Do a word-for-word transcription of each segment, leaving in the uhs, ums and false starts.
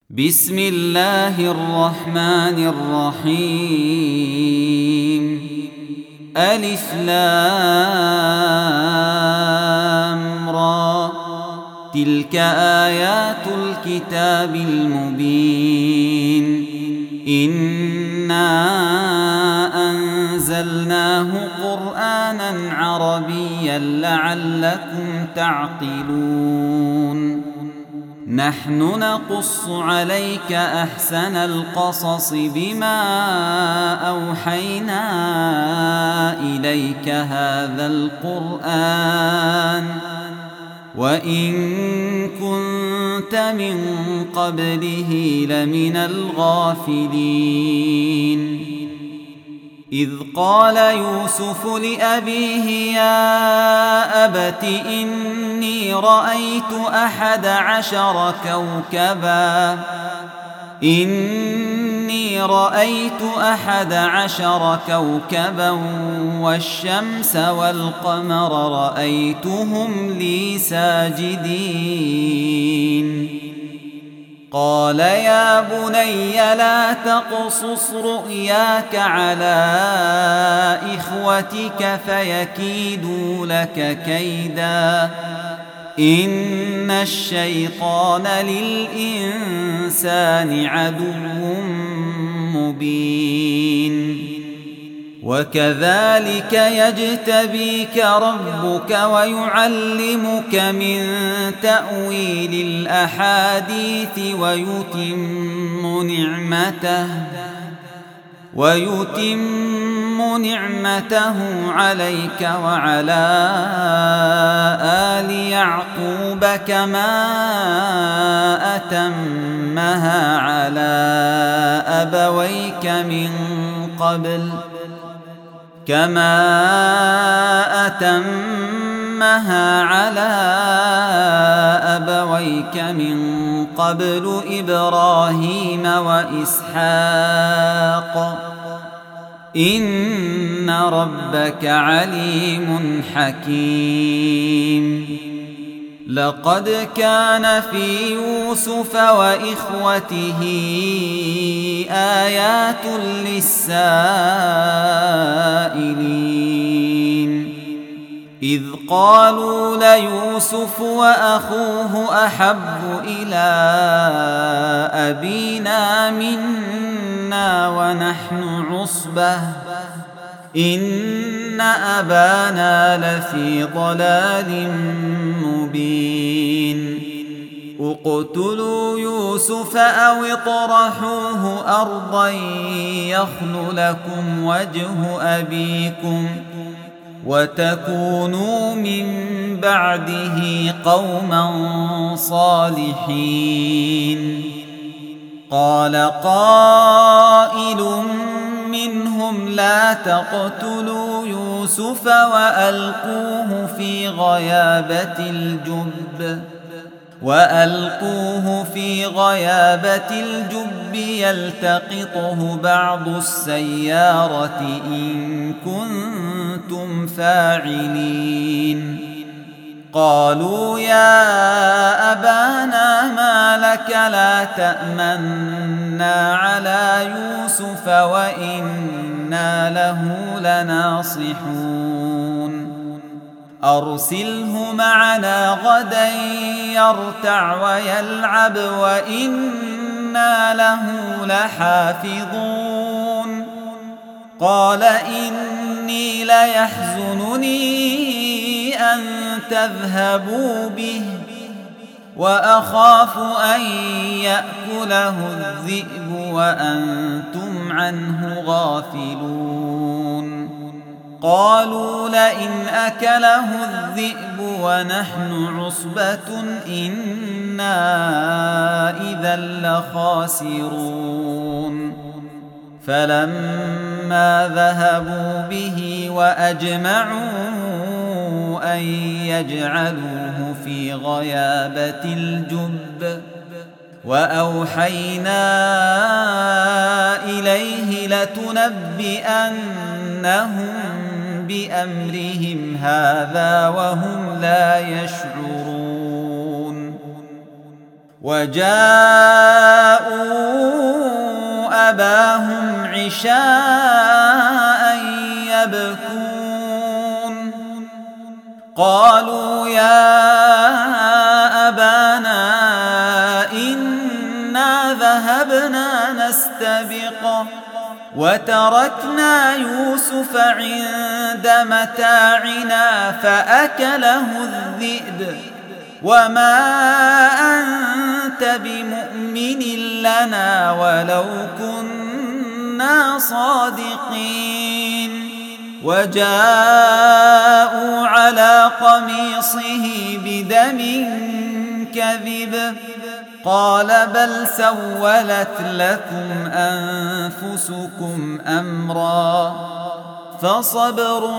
بسم الله الرحمن الرحيم. ألف لام را، تلك آيات الكتاب المبين. إنا أنزلناه قرآنا عربيا لعلكم تعقلون. نحن نقص عليك أحسن القصص بما أوحينا إليك هذا القرآن وإن كنت من قبله لمن الغافلين. إذ قال يوسف لأبيه يا أبت إني رأيت أحد عشر كوكبا إني رأيت أحد عشر كوكبا والشمس والقمر رأيتهم لي ساجدين. قال يا بني لا تقصص رؤياك على إخوتك فيكيدوا لك كيدا إن الشيطان للإنسان عدو مبين. وكذلك يجتبيك ربك ويعلمك من تأويل الأحاديث ويتم نعمته ويتم نعمته عليك وعلى آل يعقوب كما أتمها على أبويك من قبل كما أتمها على أبويك من قبل إبراهيم وإسحاق إن ربك عليم حكيم. لقد كان في يوسف وإخوته آيات للسائلين إذ قالوا ليوسف وأخوه أحب إلى أبينا منا ونحن عصبة إن أبانا لفي ضلال مبين. اقتلوا يوسف أو اطرحوه أرضا يخل لكم وجه أبيكم وتكونوا من بعده قوما صالحين. قال قائل منهم لا تقتلوا يوسف وألقوه في غيابة الجب وألقوه في غيابة الجب يلتقطه بعض السيارة إن كنتم فاعلين. قالوا يا أبانا ما لك لا تأمنا على يوسف وإنا له لناصحون. أرسله معنا غدا يرتع ويلعب وإنا له لحافظون. قال إني ليحزنني أن تذهبوا به وأخاف أن يأكله الذئب وأنتم عنه غافلون. قالوا لئن أكله الذئب ونحن عصبة إنا إذا لخاسرون. فلما ذهبوا به وأجمعوا أن يجعلوه في غيابة الجب وأوحينا إليه لتنبئنهم بأمرهم هذا وهم لا يشعرون. وجاءوا قالوا يا أبانا إنا ذهبنا نستبق وتركنا يوسف عند متاعنا فأكله الذئب وما أنت بمؤمن لنا ولو كنا صادقين وجاءوا على قميصه بدم كذب قال بل سولت لكم أنفسكم أمرا فصبر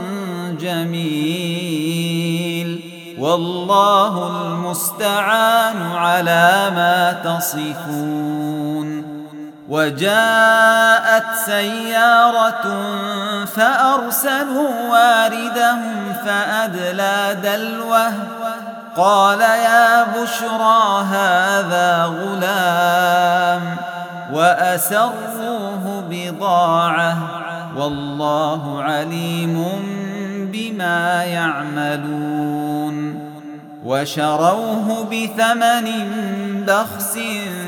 جميل والله المستعان على ما تصفون وجاءت سيارة فأرسلوا واردهم فأدلى دلوه قال يا بشرى هذا غلام وأسروه بضاعة والله عليم بما يعملون وشروه بثمن بخس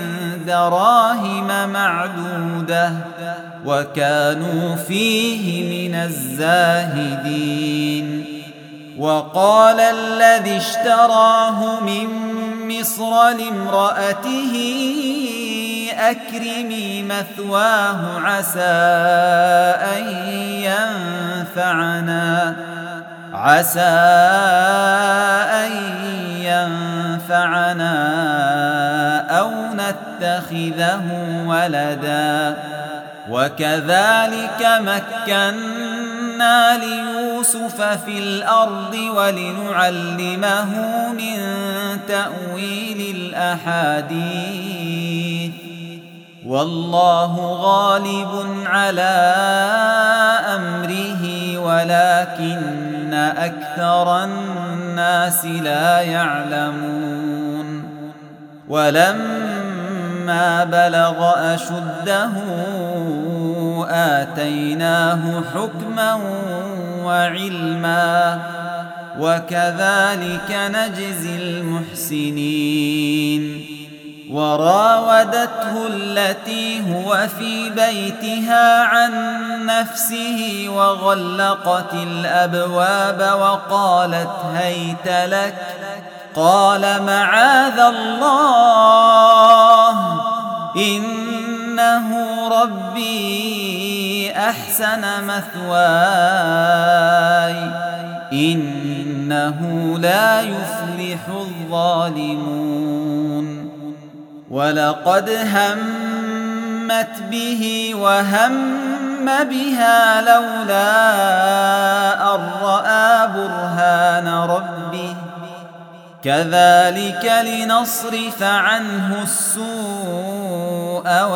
دراهم معدودة وكانوا فيه من الزاهدين وقال الذي اشتراه من مصر لامرأته أكرمي مثواه عسى أن ينفعنا عسى أن ينفعنا أو نتخذه ولدا وكذلك مكنا ليوسف في الأرض ولنعلمه من تأويل الأحاديث والله غالب على أمره ولكن أكثر الناس لا يعلمون ولما بلغ أشده آتيناه حكما وعلما وكذلك نجزي المحسنين وراودته التي هو في بيتها عن نفسه وغلقت الأبواب وقالت هيت لك قال معاذ الله إنه ربي أحسن مثواي إنه لا يفلح الظالمون ولقد همت به وهم بها لولا أن رأى برهان ربه كذلك لنصرف عنه السوء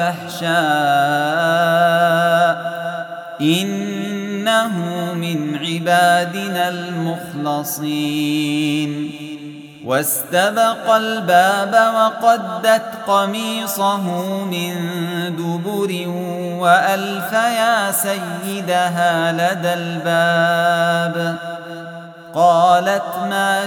والفحشاء إنه من عبادنا المخلصين واستبق الباب وقدت قميصه من دبر وألف يا سيدها لدى الباب قالت ما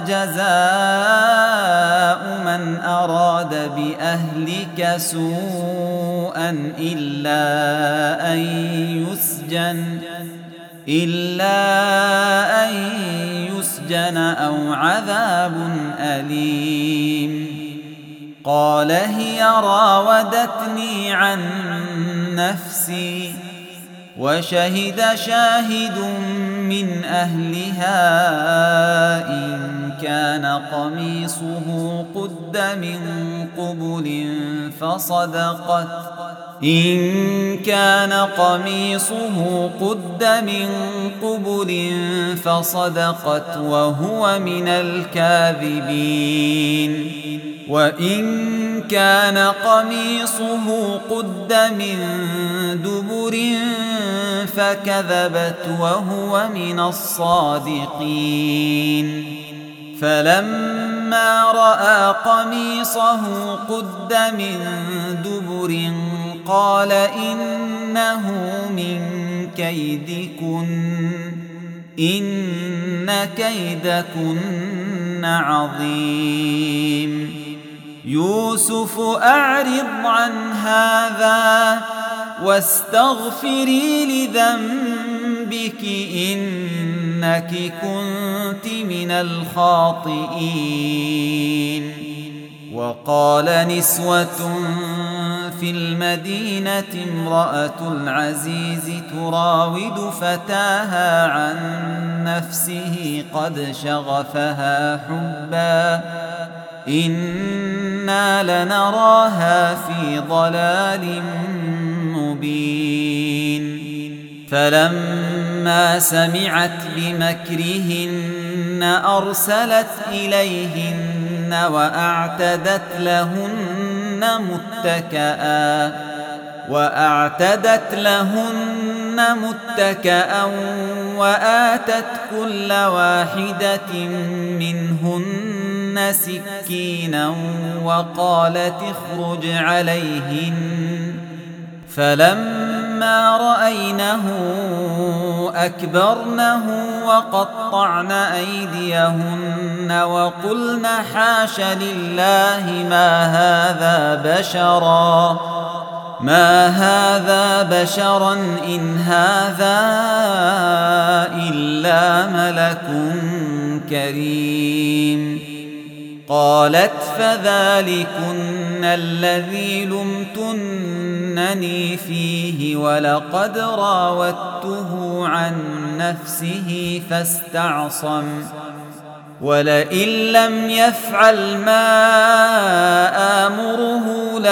جزاء من أراد بأهلك سوءا إلا أن يسجن إلا أن يسجن أو عذاب أليم قال هي راودتني عن نفسي وشهد شاهد من أهلها إن كان قميصه قد من قبل فصدقت إن كان قميصه قد من قبل فصدقت وهو من الكاذبين وإن كان قميصه قد من دبر فكذبت وهو من الصادقين فلما رأى قميصه قد من دبر قال إنه من كيدكن إن كيدكن عظيم يوسف أعرض عن هذا واستغفري لذنبك إنك كنت من الخاطئين وقال نسوة في المدينة امرأة العزيز تراود فتاها عن نفسه قد شغفها حبا إنا لنراها في ضلال مبين فلما سمعت بمكرهن أرسلت إليهن وأعتدت لهن متكئا وأعتدت لهن متكئا وآتت كل واحدة منهن سكينا وقالت اخرج عليهن فلما رأينه أكبرنه وقطعن أيديهن وقلن حاش لله ما هذا بشرا ما هذا بشرا إن هذا إلا ملك كريم قالت فذلكن الذي لمتنني فيه ولقد راودته عن نفسه فاستعصم ولئن لم يفعل ما آمره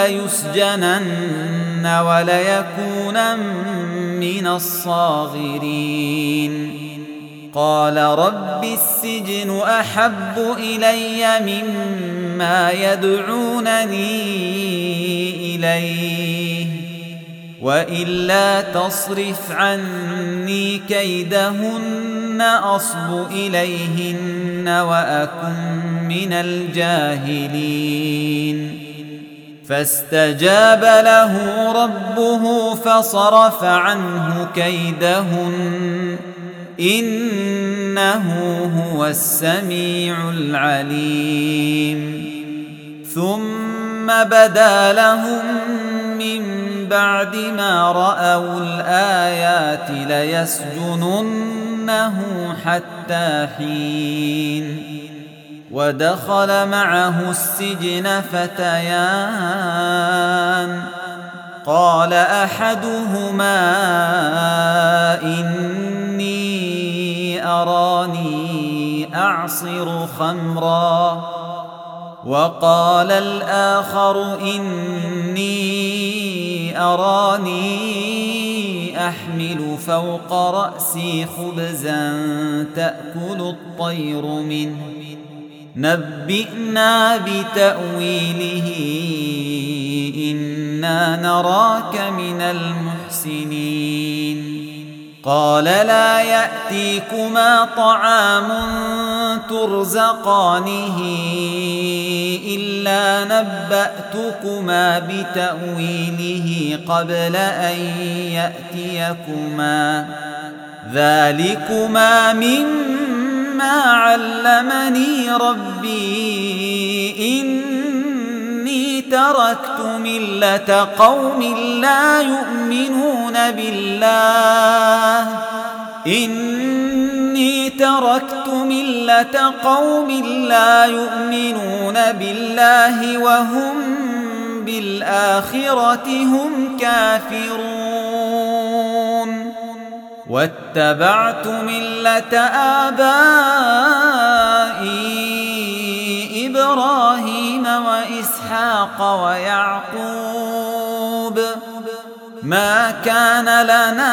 ليسجنن وليكونن من الصاغرين قال رب السجن أحب إلي مما يدعونني إليه وإلا تصرف عني كيدهن أصب إليهن وأكن من الجاهلين فاستجاب له ربه فصرف عنه كيدهن إنه هو السميع العليم ثم بدا لهم من بعد ما رأوا الآيات ليسجننه حتى حين ودخل معه السجن فتيان قال أحدهما إني أراني أعصر خمرا وقال الآخر إني أراني أحمل فوق رأسي خبزا تأكل الطير منه نبئنا بتأويله إنا نراك من المحسنين قال لا يأتيكما طعام ترزقانه إلا نبأتكما بتأويله قبل أن يأتيكما ذلكما مما علمني ربي إني تركت ملة قوم لا يؤمنون بالله إني تركت ملة قوم لا يؤمنون بالله وهم بالآخرة هم كافرون واتبعت ملة آبائي إبراهيم وإسحاق ويعقوب ما كان لنا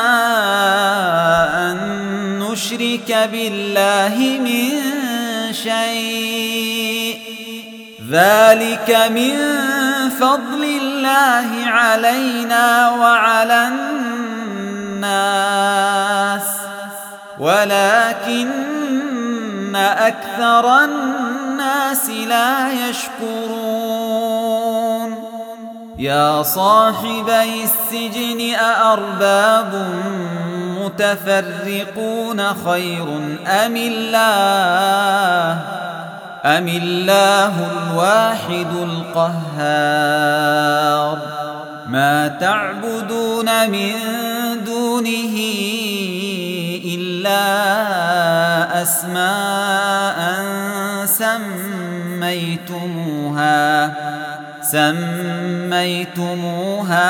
أن نشرك بالله من شيء ذلك من فضل الله علينا وعلى الناس ولكن أكثر الناس لا يشكرون يا صاحبي السجن أأرباب المتفرقون خير أم الله أم الله الواحد القهار ما تعبدون من دونه إلا أسماء سميتموها سميتموها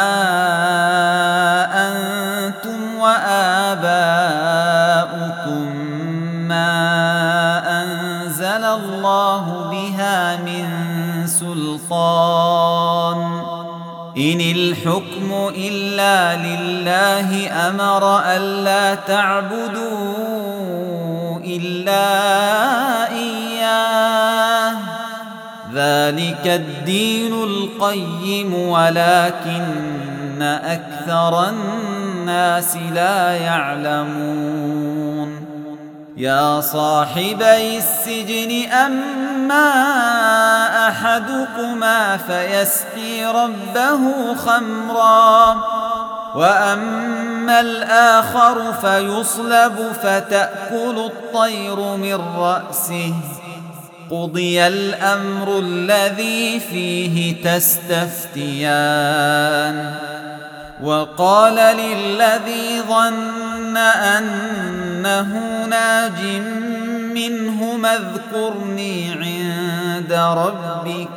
أنتم وآباؤكم ما أنزل الله بها من سلطان إن الحكم إلا لله أمر ألا تعبدوا إلا إياه ذلك الدين القيم ولكن أكثر الناس لا يعلمون يا صاحبي السجن أما أحدكما فيسقي ربه خمرا وأما الآخر فيصلب فتأكل الطير من رأسه قضي الأمر الذي فيه تستفتيان وقال للذي ظن أنه ناج منهما اذكرني عند ربك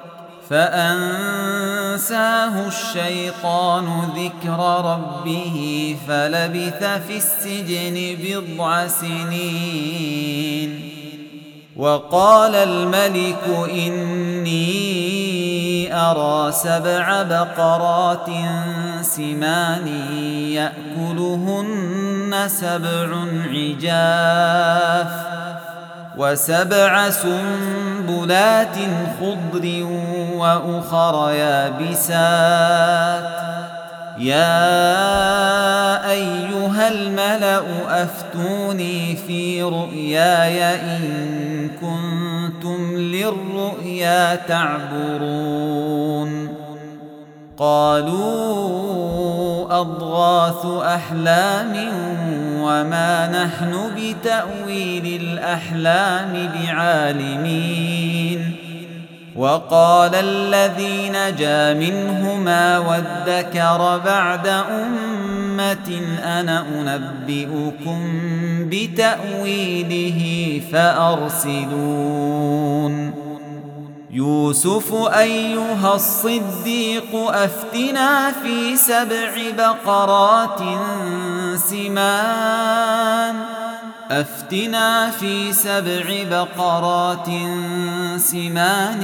فأنساه الشيطان ذكر ربه فلبث في السجن بضع سنين وقال الملك إني أرى سبع بقرات سمان يأكلهن سبع عجاف وسبع سنبلات خضر وأخر يابسات يا أيها الملأ أفتوني في رؤياي إن كنتم للرؤيا تعبرون قالوا أضغاث أحلام وما نحن بتأويل الأحلام بعالمين وقال الذي نجا منهما وادكر بعد أمة أنا أنبئكم بتأويله فأرسلون يوسف أيها الصديق أفتنا في سبع بقرات سمان أفتنا في سبع بقرات سمان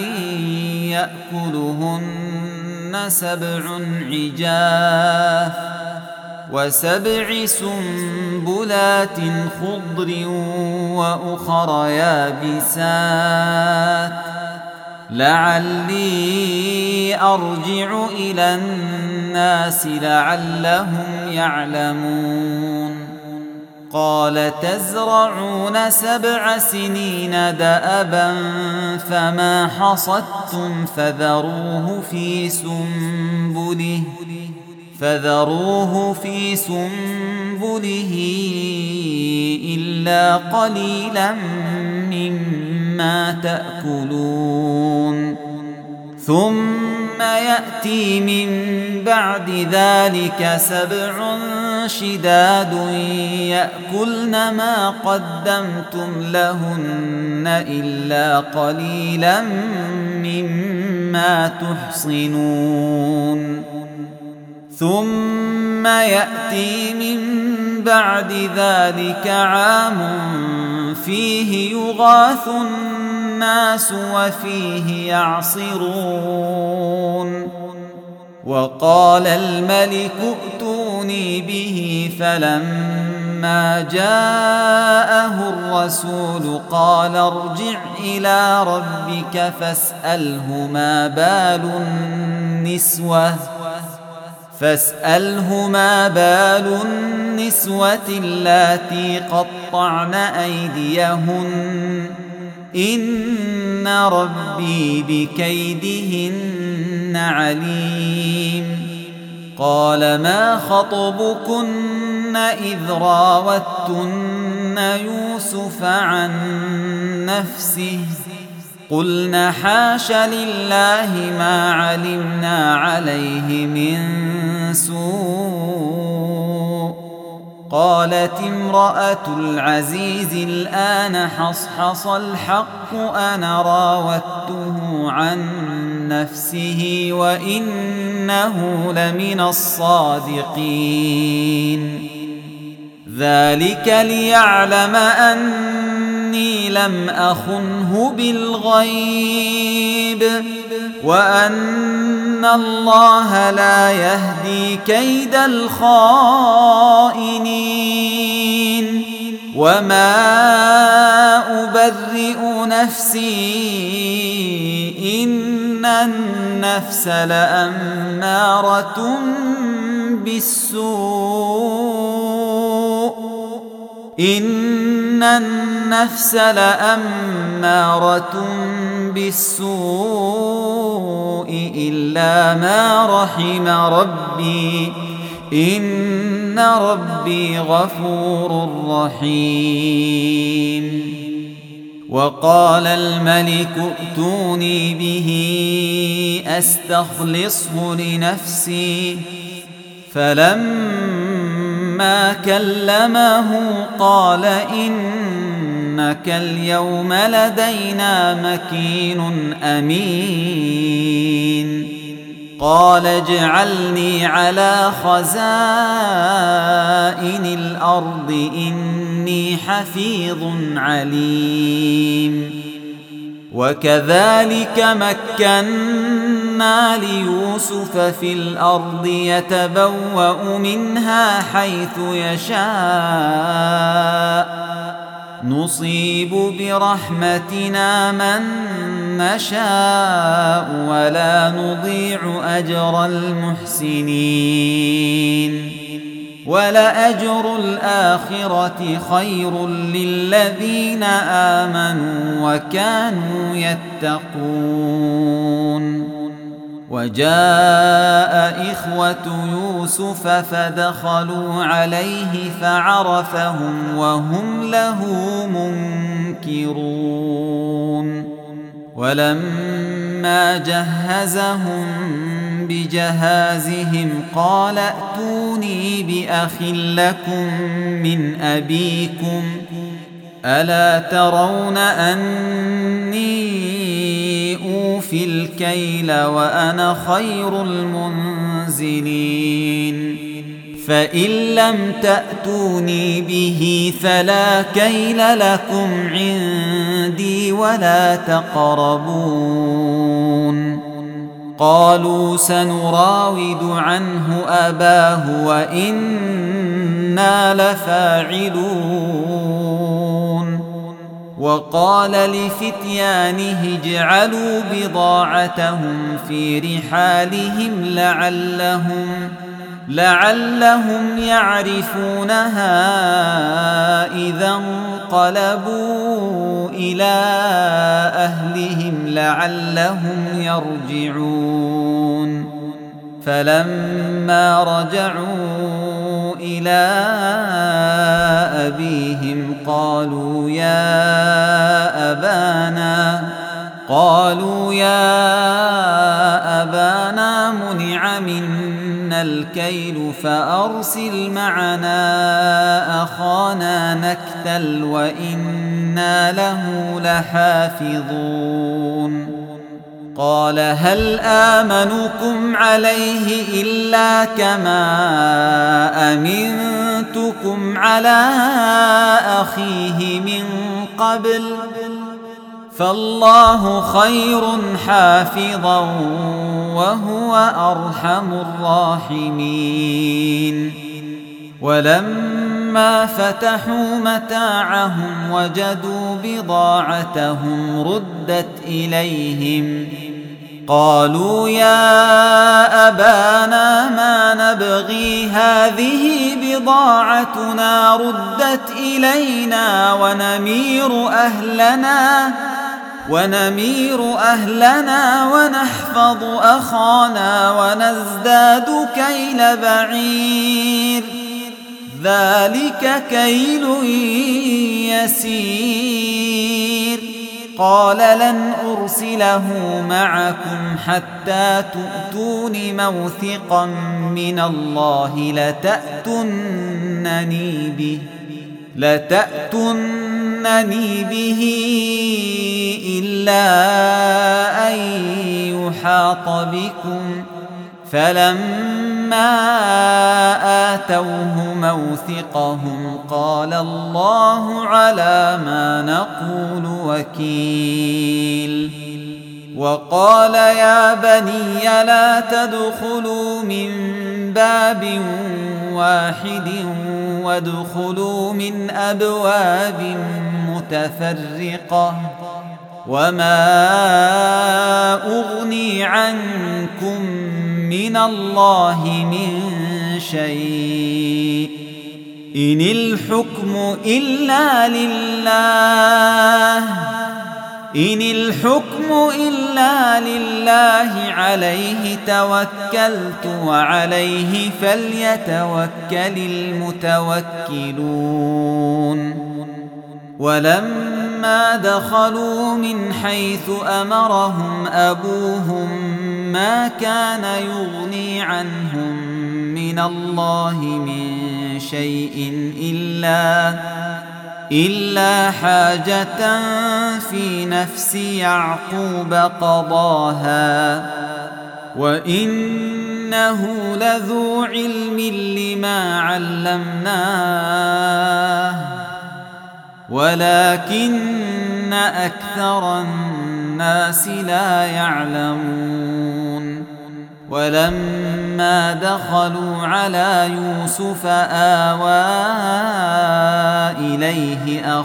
يأكلهن سبع عجاف وسبع سنبلات خضر وأخر يابسات لعلي أرجع إلى الناس لعلهم يعلمون قال تزرعون سبع سنين دأبا فما حصدتم فذروه في سنبله فذروه في سنبله إلا قليلا مما تأكلون ثم يأتي من بعد ذلك سبع شداد يأكلن ما قدمتم لهن إلا قليلا مما تحصنون ثم يأتي من بعد ذلك عام فيه يغاث الناس وفيه يعصرون وقال الملك ائتوني به فلما جاءه الرسول قال ارجع إلى ربك فاسأله ما بال النسوة فاسأله ما بال النسوة اللاتي قطعن أيديهن إن ربي بكيدهن عليم قال ما خطبكن إذ راوتن يوسف عن نفسه قلن حاش لله ما علمنا عليه من سوء. قالت امرأة العزيز الآن حصحص الحق أنا راودته عن نفسه وإنه لمن الصادقين. ذلك ليعلم أني لم أخنه بالغيب وأن الله لا يهدي كيد الخائنين. وما أبرئ نفسي إن النفس لأمارة بالسوء إن النفس لأمارة بالسوء إلا ما رحم ربي إن ربي غفور رحيم. وقال الملك ائتوني به أستخلصه لنفسي فلما كلمه قال إنك اليوم لدينا مكين أمين. قال اجعلني على خزائن الأرض إني حفيظ عليم. وكذلك مكنا ليوسف في الأرض يتبوأ منها حيث يشاء نصيب برحمتنا من نشاء ولا نضيع أجر المحسنين. ولأجر الآخرة خير للذين آمنوا وكانوا يتقون. وجاء إخوة يوسف فدخلوا عليه فعرفهم وهم له منكرون. ولما جهزهم بجهازهم قال ائتوني بأخ لكم من أبيكم ألا ترون أني أوفي الكيل وأنا خير المنزلين. فإن لم تأتوني به فلا كيل لكم عندي ولا تقربون. قالوا سنراود عنه أباه وإنا لفاعلون. وقال لفتيانه اجعلوا بضاعتهم في رحالهم لعلهم لعلهم يعرفونها إذا انقلبوا إلى أهلهم لعلهم يرجعون. فلما رجعوا إلى أبيهم قالوا يا أبانا قالوا يا أبانا منع منا الكيل فأرسل معنا أخانا نكتل وإنا له لحافظون. قال هل آمنكم عليه إلا كما أمنتكم على أخيه من قبل فالله خير حافظا وهو أرحم الراحمين. ولما فتحوا متاعهم وجدوا بضاعتهم ردت إليهم قالوا يا أبانا ما نبغي هذه بضاعتنا ردت إلينا ونمير أهلنا ونمير أهلنا ونحفظ أخانا ونزداد كيل بعير ذلك كيل يسير قال لن أرسله معكم حتى تؤتون موثقا من الله لتأتونني به لتأتونني به إلا أن يحاط بكم فلما آتوه موثقهم قال الله على ما نقول وكيل وقال يا بني لا تدخلوا من باب واحد وادخلوا من أبواب متفرقة وما أغني عنكم من الله من شيء إن الحكم إلا لله إن الحكم إلا لله عليه توكلت وعليه فليتوكل المتوكلون ولما دخلوا من حيث أمرهم أبوهم ما كان يغني عنهم من الله من شيء إلا إلا حاجة في نفس يعقوب قضاها وإنه لذو علم لما علمناه ولكن أكثر الناس لا يعلمون ولما دخلوا على يوسف آوى إليه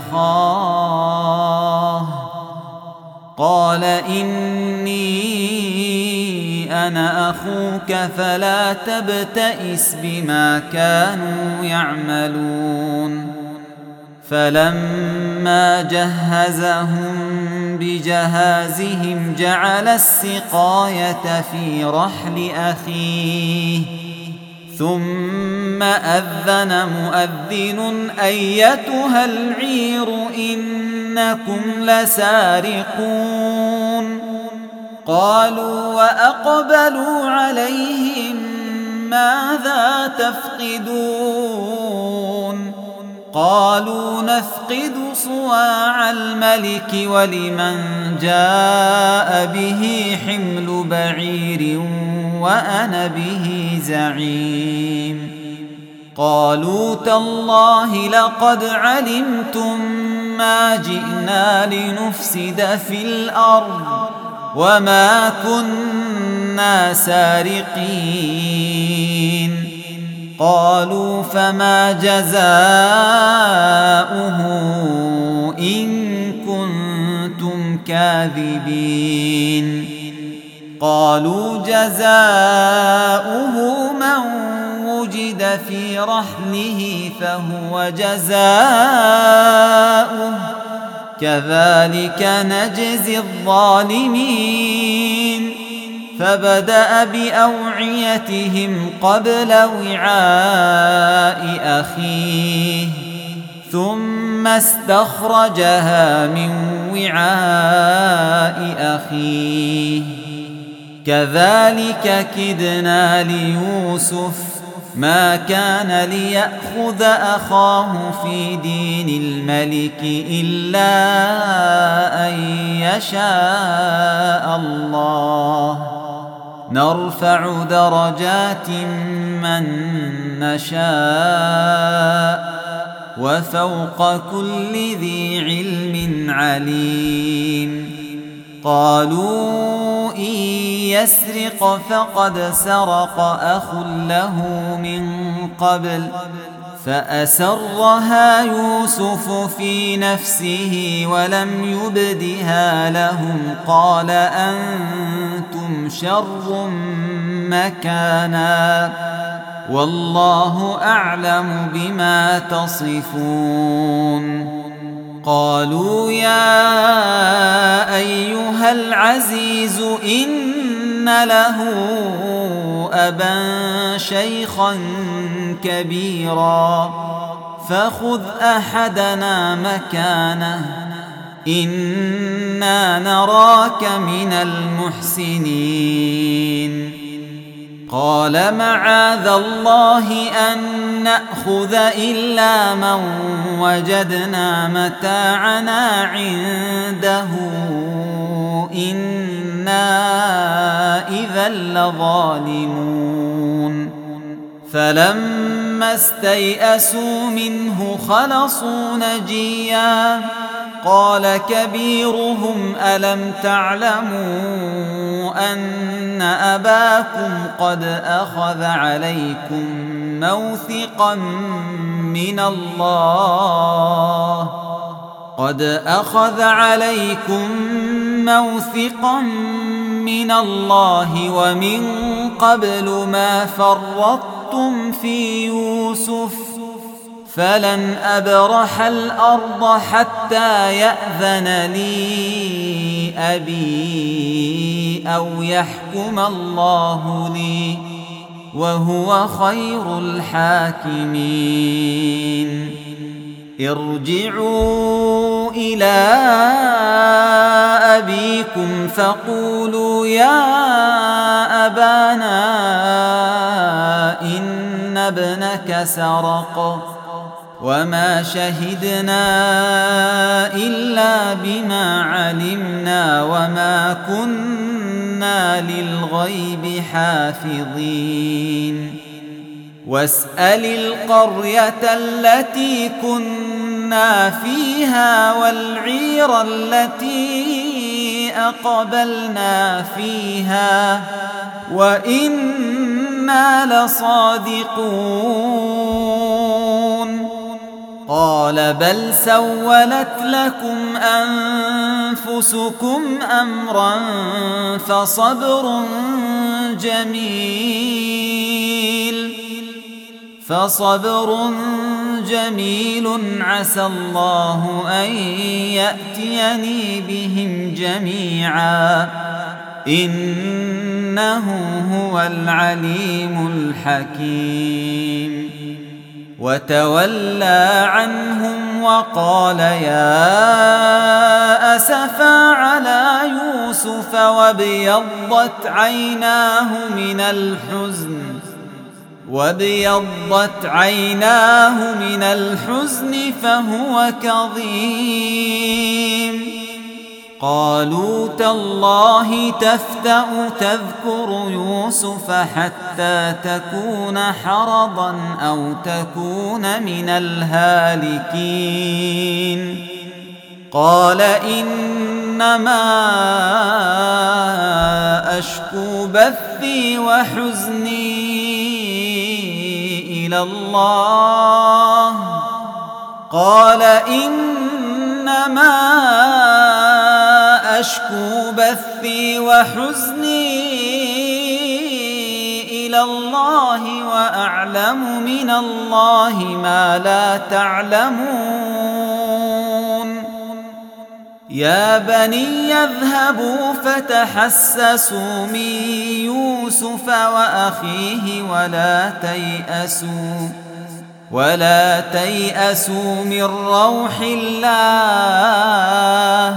أخاه قال إني أنا أخوك فلا تبتئس بما كانوا يعملون فلما جهزهم بجهازهم جعل السقاية في رحل أخيه ثم أذن مؤذن أيتها العير إنكم لسارقون قالوا وأقبلوا عليهم ماذا تفقدون قالوا نفقد صواع الملك ولمن جاء به حمل بعير وأنا به زعيم قالوا تالله لقد علمتم ما جئنا لنفسد في الأرض وما كنا سارقين قالوا فما جزاؤه إن كنتم كاذبين قالوا جزاؤه من وجد في رحله فهو جزاؤه كذلك نجزي الظالمين فبدأ بأوعيتهم قبل وعاء أخيه ثم استخرجها من وعاء أخيه كذلك كدنا ليوسف ما كان ليأخذ أخاه في دين الملك إلا أن يشاء الله نرفع درجات من نشاء وفوق كل ذي علم عليم قالوا إن يسرق فقد سرق أخ له من قبل فأسرها يوسف في نفسه ولم يبدها لهم قال أنتم شر مكانا والله أعلم بما تصفون قالوا يا أيها العزيز إن له أبا شيخا كبيرا فخذ أحدنا مكانه إنا نراك من المحسنين قال معاذ الله أن نأخذ إلا من وجدنا متاعنا عنده إنا إذا لظالمون فلما استيئسوا منه خلصوا نجيا قال كبيرهم ألم تعلموا أن أباكم قد أخذ عليكم موثقا من الله قد أخذ عليكم موثقا من الله ومن قبل ما فرطتم في يوسف فلن أبرح الأرض حتى يأذن لي أبي أو يحكم الله لي وهو خير الحاكمين ارجعوا إلى أبيكم فقولوا يا أبانا إن ابنك سرق وما شهدنا إلا بما علمنا وما كنا للغيب حافظين واسأل القرية التي كنا فيها والعير التي أقبلنا فيها وإنا لصادقون قال بل سولت لكم أنفسكم أمرا فصبر جميل فصبر جميل عسى الله أن يأتيني بهم جميعا إنه هو العليم الحكيم وتولى عنهم وقال يا أسفا على يوسف وابيضت عيناه من الحزن وابيضت عيناه من الحزن فهو كظيم قالوا تالله تفتأ تذكر يوسف حتى تكون حرضا أو تكون من الهالكين قال إنما أشكو بثي وحزني إلى الله قال إنما أشكو بثي وحزني إلى الله وأعلم من الله ما لا تعلمون يا بني اذهبوا فتحسسوا من يوسف وأخيه ولا تيأسوا ولا تيأسوا من روح الله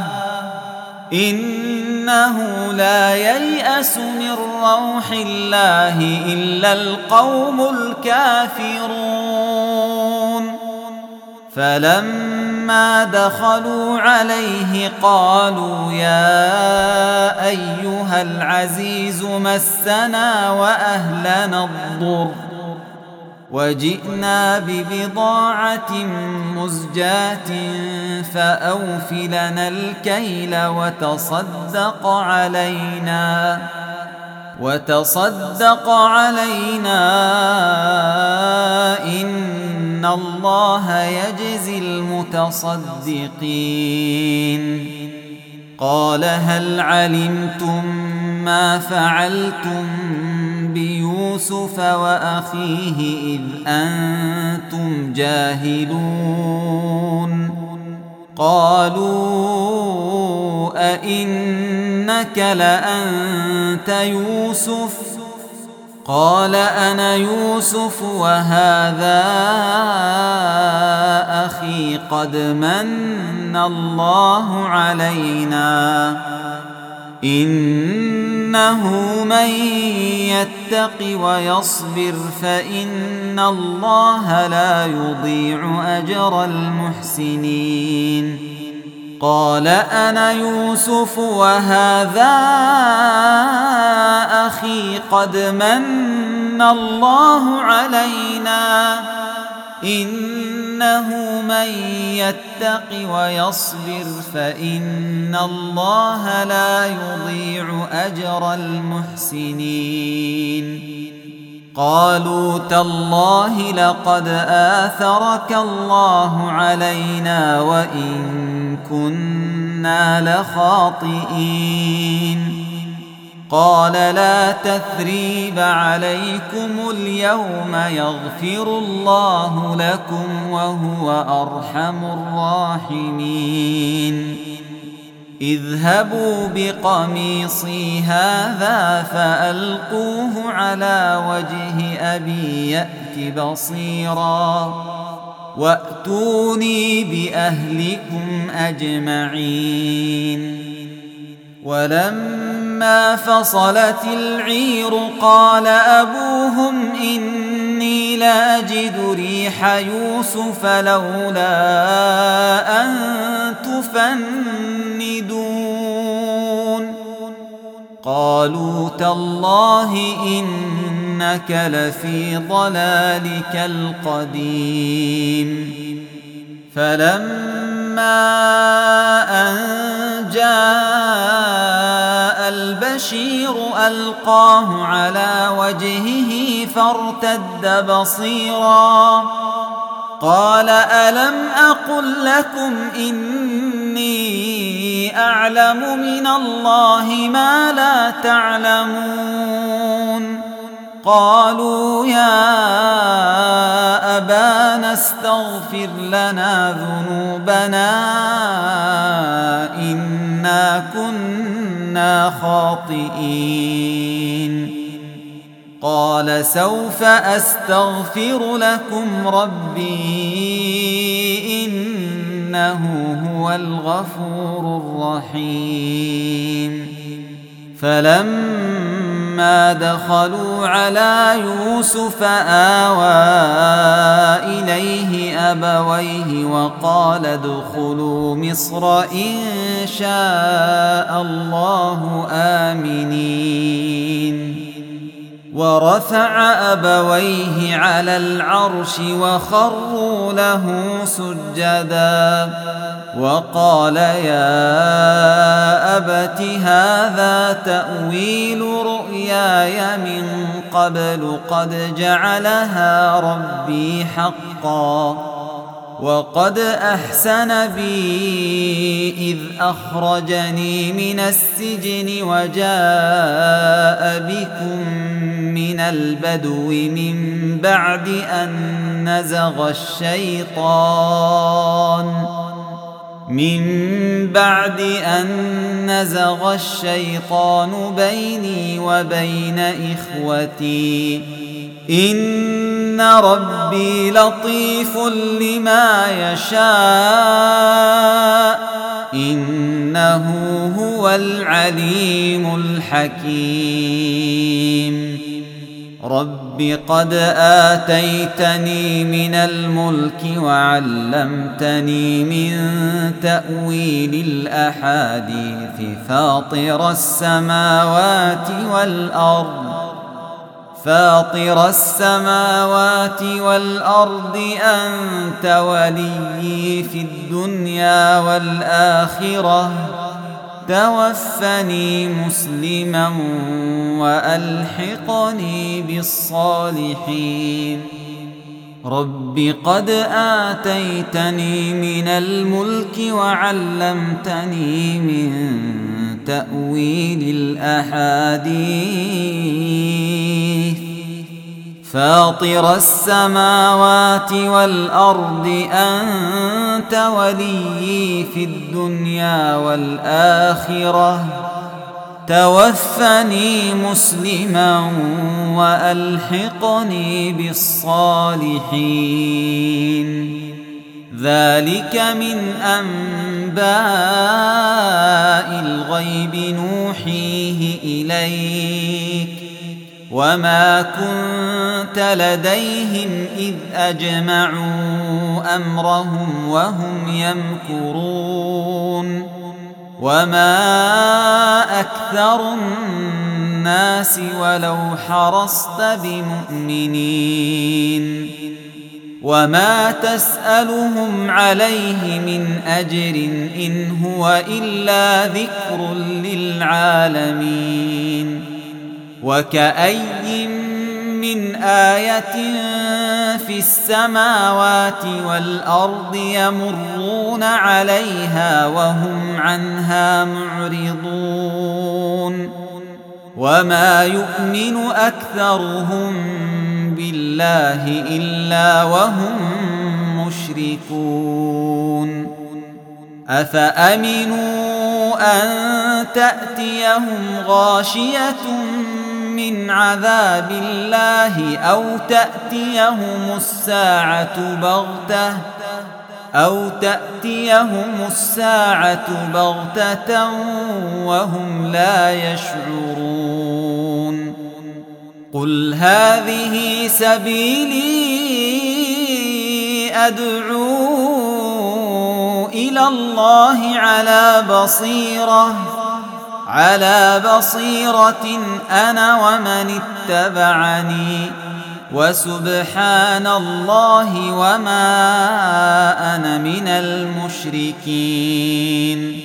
إنه لا ييأس من روح الله إلا القوم الكافرون فلما دخلوا عليه قالوا يا أيها العزيز مسنا وأهلنا الضر وجئنا ببضاعة مزجاة فأوف لنا الكيل وتصدق علينا وتصدق علينا إن الله يجزي المتصدقين قال هل علمتم ما فعلتم بيوسف وأخيه إذ أنتم جاهلون قالوا أئنك لأنت يوسف قال أنا يوسف وهذا أخي قد من الله علينا إنه من يتق ويصبر فإن الله لا يضيع أجر المحسنين قال أنا يوسف وهذا أخي قد من الله علينا إنه من يتق ويصبر فإن الله لا يضيع أجر المحسنين قالوا تالله لقد آثرك الله علينا وإن كنا لخاطئين قال لا تثريب عليكم اليوم يغفر الله لكم وهو أرحم الراحمين اذهبوا بقميصي هذا فألقوه على وجه أبي يأت بصيرا وأتوني بأهلكم أجمعين ولما فصلت العير قال أبوهم إني لأجد ريح يوسف لولا أن تفندون قالوا تالله إنك لفي ضلالك القديم فلما أن جاء البشير ألقاه على وجهه فارتد بصيرا قال ألم أقل لكم إني أعلم من الله ما لا تعلمون قالوا يا أبانا استغفر لنا ذنوبنا إنا كنا خاطئين قال سوف أستغفر لكم ربي إنه هو الغفور الرحيم فلما دخلوا على يوسف آوى إليه أبويه وقال ادخلوا مصر إن شاء الله آمنين ورفع أبويه على العرش وخروا له سجدا وقال يا أبت هذا تأويل رؤياي من قبل قد جعلها ربي حقا وقد أحسن بي إذ أخرجني من السجن وجاء بكم من البدو من بعد أن نزغ الشيطان من بعد أن نزغ الشيطان بيني وبين إخوتي إن ربي لطيف لما يشاء إنه هو العليم الحكيم رب قد آتيتني من الملك وعلمتني من تأويل الأحاديث فاطر السماوات والأرض فاطر السماوات والأرض أنت وليي في الدنيا والآخرة توفني مسلما وألحقني بالصالحين رب قد آتيتني من الملك وعلمتني من تأويل الأحاديث فاطر السماوات والأرض أنت وليي في الدنيا والآخرة توفني مسلما وألحقني بالصالحين. ذلك من أنباء الغيب نوحيه إليك وما كنت لديهم إذ أجمعوا أمرهم وهم يمكرون. وما أكثر الناس ولو حرصت بمؤمنين وما تسألهم عليه من أجر إن هو إلا ذكر للعالمين. وكأي من آية في السماوات والأرض يمرون عليها وهم عنها معرضون وما يؤمن أكثرهم بالله إلا وهم مشركون. أفأمنوا أن تأتيهم غاشية من عذاب الله أو تأتيهم الساعة بغتة أو تأتيهم الساعة بغتة وهم لا يشعرون. قل هذه سبيلي أدعو إلى الله على بصيرة على بصيرة أنا ومن اتبعني وسبحان الله وما أنا من المشركين.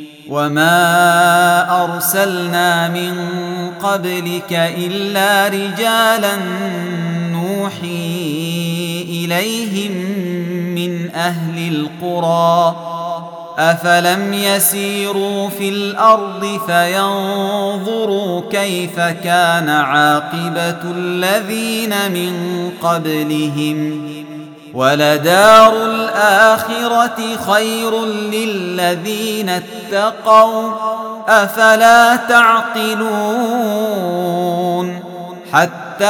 وما أرسلنا من قبلك إلا رجالا نوحي إليهم من أهل القرى أفلم يسيروا في الأرض فينظروا كيف كان عاقبة الذين من قبلهم ولدار الآخرة خير للذين اتقوا أفلا تعقلون. حتى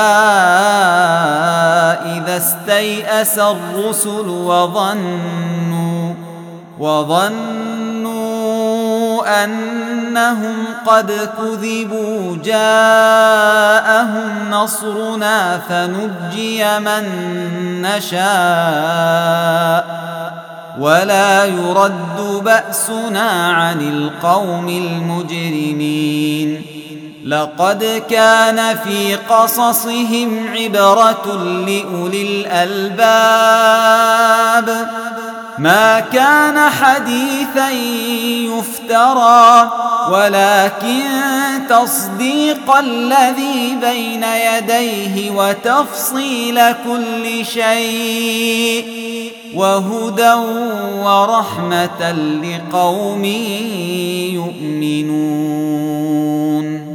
إذا استيأس الرسل وظنوا وظنوا أنهم قد كذبوا جاءهم نصرنا فنجي من نشاء ولا يرد بأسنا عن القوم المجرمين. لقد كان في قصصهم عبرة لأولي الألباب ما كان حديثا يفترى ولكن تصديق الذي بين يديه وتفصيل كل شيء وهدى ورحمة لقوم يؤمنون.